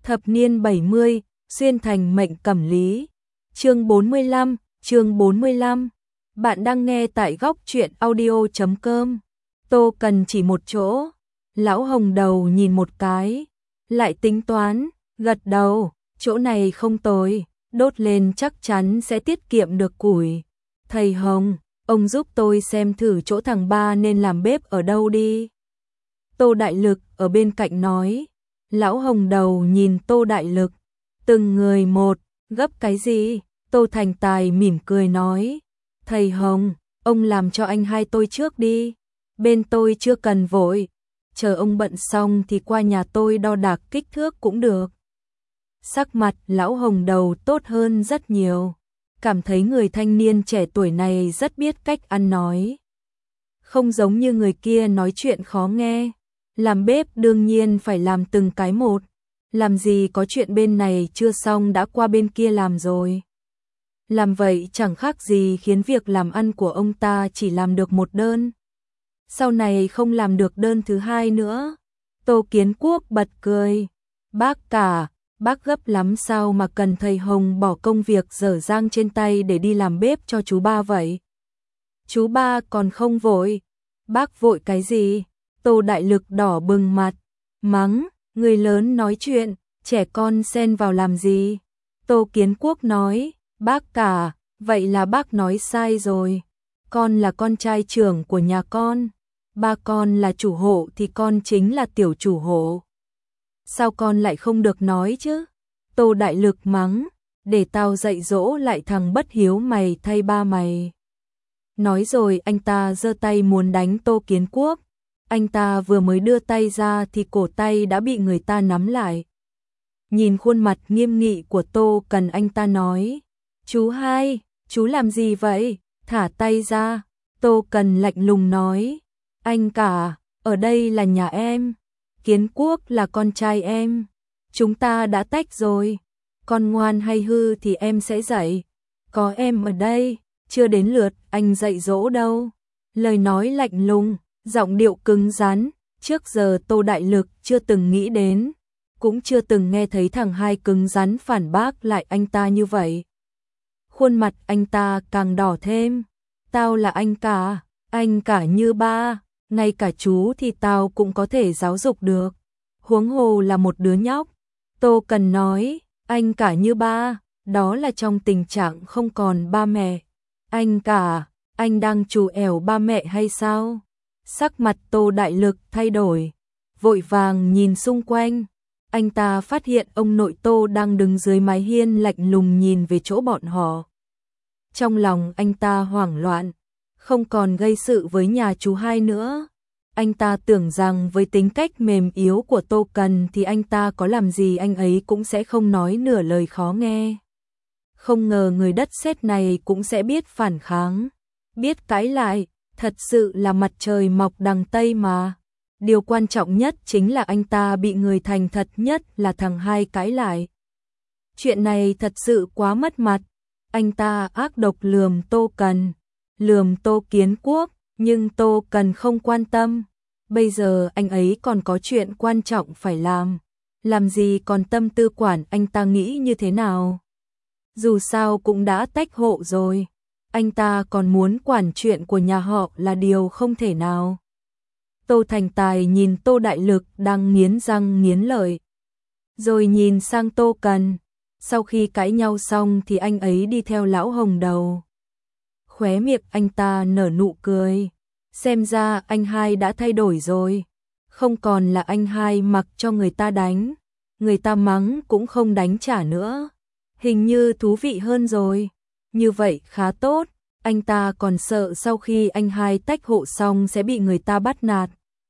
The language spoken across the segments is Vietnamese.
Thập niên 70, xuyên thành mệnh cẩm lý. Chương 45. Bạn đang nghe tại góc truyện audio.com. Tô Cần chỉ một chỗ. Lão Hồng Đầu nhìn một cái, lại tính toán, gật đầu, chỗ này không tồi, đốt lên chắc chắn sẽ tiết kiệm được củi. Thầy Hồng, ông giúp tôi xem thử chỗ thằng Ba nên làm bếp ở đâu đi. Tô Đại Lực ở bên cạnh nói. Lão Hồng Đầu nhìn Tô Đại Lực, từng người một, gấp cái gì? Tô Thành Tài mỉm cười nói, thầy Hồng, ông làm cho anh hai tôi trước đi, bên tôi chưa cần vội, chờ ông bận xong thì qua nhà tôi đo đạc kích thước cũng được. Sắc mặt Lão Hồng Đầu tốt hơn rất nhiều, cảm thấy người thanh niên trẻ tuổi này rất biết cách ăn nói. Không giống như người kia nói chuyện khó nghe. Làm bếp đương nhiên phải làm từng cái một, làm gì có chuyện bên này chưa xong đã qua bên kia làm rồi. Làm vậy chẳng khác gì khiến việc làm ăn của ông ta chỉ làm được một đơn, sau này không làm được đơn thứ hai nữa. Tô Kiến Quốc bật cười, bác gấp lắm sao mà cần thầy Hồng bỏ công việc dở dang trên tay để đi làm bếp cho chú Ba vậy? Chú Ba còn không vội. Bác vội cái gì? Tô Đại Lực đỏ bừng mặt, mắng, người lớn nói chuyện, trẻ con xen vào làm gì? Tô Kiến Quốc nói, bác cả, vậy là bác nói sai rồi. Con là con trai trưởng của nhà con, ba con là chủ hộ thì con chính là tiểu chủ hộ. Sao con lại không được nói chứ? Tô Đại Lực mắng, để tao dạy dỗ lại thằng bất hiếu mày thay ba mày. Nói rồi anh ta giơ tay muốn đánh Tô Kiến Quốc. Anh ta vừa mới đưa tay ra thì cổ tay đã bị người ta nắm lại. Nhìn khuôn mặt nghiêm nghị của Tô Cần, anh ta nói, chú hai, chú làm gì vậy? Thả tay ra. Tô Cần lạnh lùng nói, anh cả, ở đây là nhà em, Kiến Quốc là con trai em, chúng ta đã tách rồi, con ngoan hay hư thì em sẽ dạy, có em ở đây, chưa đến lượt anh dạy dỗ đâu. Lời nói lạnh lùng, giọng điệu cứng rắn, trước giờ Tô Đại Lực chưa từng nghĩ đến, cũng chưa từng nghe thấy thằng hai cứng rắn phản bác lại anh ta như vậy. Khuôn mặt anh ta càng đỏ thêm, tao là anh cả như ba, ngay cả chú thì tao cũng có thể giáo dục được, huống hồ là một đứa nhóc. Tô Cần nói, anh cả như ba, đó là trong tình trạng không còn ba mẹ. Anh cả, anh đang trù ẻo ba mẹ hay sao? Sắc mặt Tô Đại Lực thay đổi, vội vàng nhìn xung quanh. Anh ta phát hiện ông nội Tô đang đứng dưới mái hiên lạnh lùng nhìn về chỗ bọn họ. Trong lòng anh ta hoảng loạn, không còn gây sự với nhà chú hai nữa. Anh ta tưởng rằng với tính cách mềm yếu của Tô Cần thì anh ta có làm gì anh ấy cũng sẽ không nói nửa lời khó nghe. Không ngờ người đất sét này cũng sẽ biết phản kháng, biết cãi lại. Thật sự là mặt trời mọc đằng Tây mà. Điều quan trọng nhất chính là anh ta bị người thành thật nhất là thằng hai cãi lại. Chuyện này thật sự quá mất mặt. Anh ta ác độc lườm Tô Cần, lườm Tô Kiến Quốc, nhưng Tô Cần không quan tâm. Bây giờ anh ấy còn có chuyện quan trọng phải làm gì còn tâm tư quản anh ta nghĩ như thế nào. Dù sao cũng đã tách hộ rồi, anh ta còn muốn quản chuyện của nhà họ là điều không thể nào. Tô Thành Tài nhìn Tô Đại Lực đang nghiến răng nghiến lợi, rồi nhìn sang Tô Cần. Sau khi cãi nhau xong thì anh ấy đi theo Lão Hồng Đầu. Khóe miệng anh ta nở nụ cười, xem ra anh hai đã thay đổi rồi, không còn là anh hai mặc cho người ta đánh, người ta mắng cũng không đánh trả nữa, hình như thú vị hơn rồi. Như vậy khá tốt, anh ta còn sợ sau khi anh hai tách hộ xong sẽ bị người ta bắt nạt.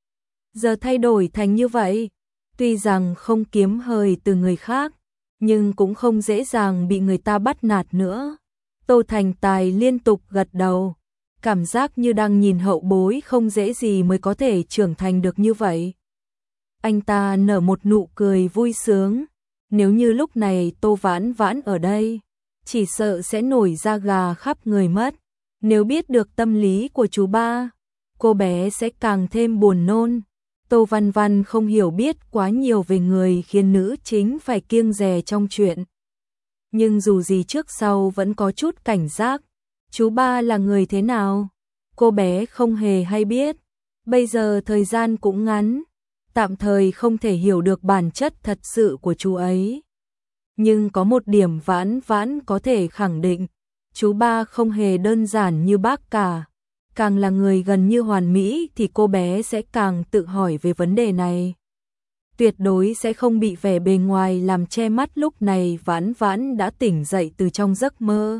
Giờ thay đổi thành như vậy, tuy rằng không kiếm hời từ người khác, nhưng cũng không dễ dàng bị người ta bắt nạt nữa. Tô Thành Tài liên tục gật đầu, cảm giác như đang nhìn hậu bối không dễ gì mới có thể trưởng thành được như vậy. Anh ta nở một nụ cười vui sướng, nếu như lúc này Tô Vãn Vãn ở đây, chỉ sợ sẽ nổi da gà khắp người mất. Nếu biết được tâm lý của chú ba, cô bé sẽ càng thêm buồn nôn. Tô Văn Văn không hiểu biết quá nhiều về người khiến nữ chính phải kiêng dè trong chuyện. Nhưng dù gì trước sau vẫn có chút cảnh giác. Chú ba là người thế nào? Cô bé không hề hay biết. Bây giờ thời gian cũng ngắn, tạm thời không thể hiểu được bản chất thật sự của chú ấy. Nhưng có một điểm Vãn Vãn có thể khẳng định, chú ba không hề đơn giản như bác cả. Càng là người gần như hoàn mỹ thì cô bé sẽ càng tự hỏi về vấn đề này. Tuyệt đối sẽ không bị vẻ bề ngoài làm che mắt. Lúc này Vãn Vãn đã tỉnh dậy từ trong giấc mơ.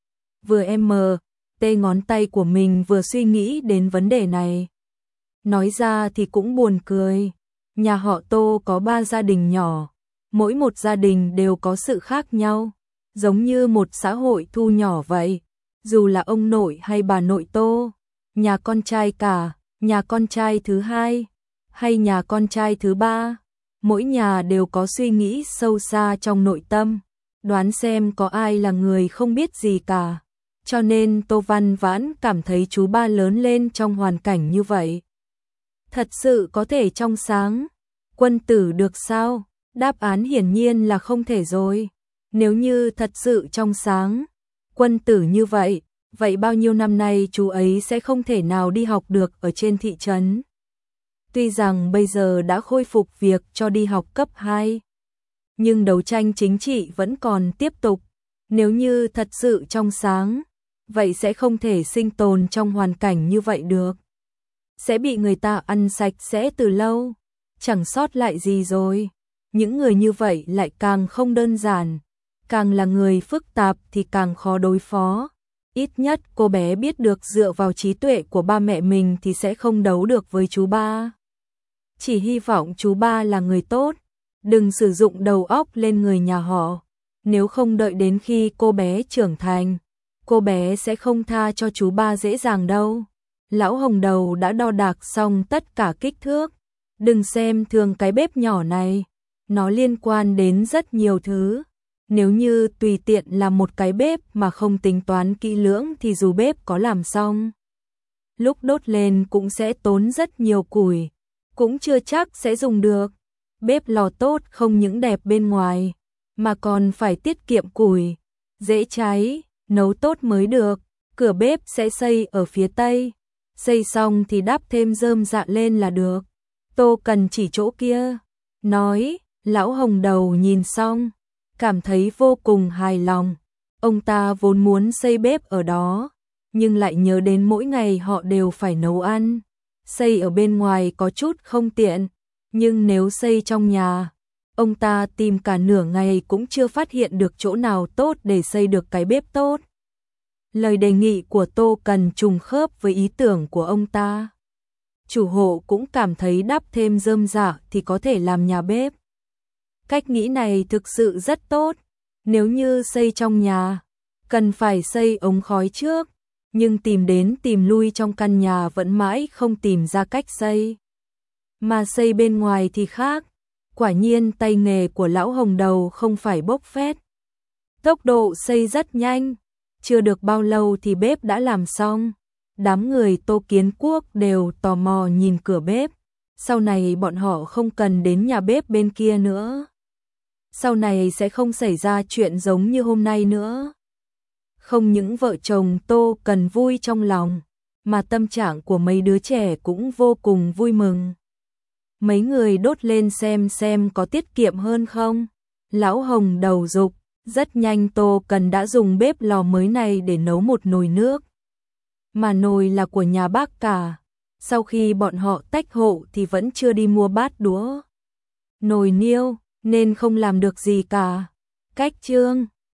Vừa tê ngón tay của mình vừa suy nghĩ đến vấn đề này. Nói ra thì cũng buồn cười. Nhà họ Tô có 3 gia đình nhỏ. Mỗi một gia đình đều có sự khác nhau. Giống như một xã hội thu nhỏ vậy. Dù là ông nội hay bà nội Tô, nhà con trai cả, nhà con trai thứ hai, hay nhà con trai thứ ba, mỗi nhà đều có suy nghĩ sâu xa trong nội tâm. Đoán xem có ai là người không biết gì cả. Cho nên Tô Văn Vãn cảm thấy chú ba lớn lên trong hoàn cảnh như vậy. Thật sự có thể trong sáng, quân tử được sao? Đáp án hiển nhiên là không thể rồi. Nếu như thật sự trong sáng, quân tử như vậy, vậy bao nhiêu năm nay chú ấy sẽ không thể nào đi học được ở trên thị trấn. Tuy rằng bây giờ đã khôi phục việc cho đi học cấp 2, nhưng đấu tranh chính trị vẫn còn tiếp tục. Nếu như thật sự trong sáng, vậy sẽ không thể sinh tồn trong hoàn cảnh như vậy được. Sẽ bị người ta ăn sạch sẽ từ lâu, chẳng sót lại gì rồi. Những người như vậy lại càng không đơn giản, càng là người phức tạp thì càng khó đối phó. Ít nhất cô bé biết được dựa vào trí tuệ của ba mẹ mình thì sẽ không đấu được với chú ba. Chỉ hy vọng chú ba là người tốt, đừng sử dụng đầu óc lên người nhà họ. Nếu không đợi đến khi cô bé trưởng thành, cô bé sẽ không tha cho chú ba dễ dàng đâu. Lão Hồng Đầu đã đo đạc xong tất cả kích thước. Đừng xem thường cái bếp nhỏ này, nó liên quan đến rất nhiều thứ. Nếu như tùy tiện làm một cái bếp mà không tính toán kỹ lưỡng thì dù bếp có làm xong, lúc đốt lên cũng sẽ tốn rất nhiều củi, cũng chưa chắc sẽ dùng được. Bếp lò tốt không những đẹp bên ngoài, mà còn phải tiết kiệm củi, dễ cháy, nấu tốt mới được. Cửa bếp sẽ xây ở phía tây, xây xong thì đắp thêm rơm rạ lên là được. Tô Cần chỉ chỗ kia, nói. Lão Hồng Đầu nhìn xong, cảm thấy vô cùng hài lòng. Ông ta vốn muốn xây bếp ở đó, nhưng lại nhớ đến mỗi ngày họ đều phải nấu ăn. Xây ở bên ngoài có chút không tiện, nhưng nếu xây trong nhà, ông ta tìm cả nửa ngày cũng chưa phát hiện được chỗ nào tốt để xây được cái bếp tốt. Lời đề nghị của Tô Cần trùng khớp với ý tưởng của ông ta. Chủ hộ cũng cảm thấy đắp thêm rơm rạ thì có thể làm nhà bếp. Cách nghĩ này thực sự rất tốt. Nếu như xây trong nhà, cần phải xây ống khói trước, nhưng tìm đến tìm lui trong căn nhà vẫn mãi không tìm ra cách xây. Mà xây bên ngoài thì khác. Quả nhiên tay nghề của lão Hồng Đầu không phải bốc phét. Tốc độ xây rất nhanh, chưa được bao lâu thì bếp đã làm xong. Đám người Tô Kiến Quốc đều tò mò nhìn cửa bếp. Sau này bọn họ không cần đến nhà bếp bên kia nữa. Sau này sẽ không xảy ra chuyện giống như hôm nay nữa. Không những vợ chồng Tô Cần vui trong lòng, mà tâm trạng của mấy đứa trẻ cũng vô cùng vui mừng. Mấy người đốt lên xem có tiết kiệm hơn không. Lão Hồng Đầu dục, rất nhanh Tô Cần đã dùng bếp lò mới này để nấu một nồi nước. Mà nồi là của nhà bác cả. Sau khi bọn họ tách hộ thì vẫn chưa đi mua bát đũa, nồi niêu, nên không làm được gì cả. Cách chương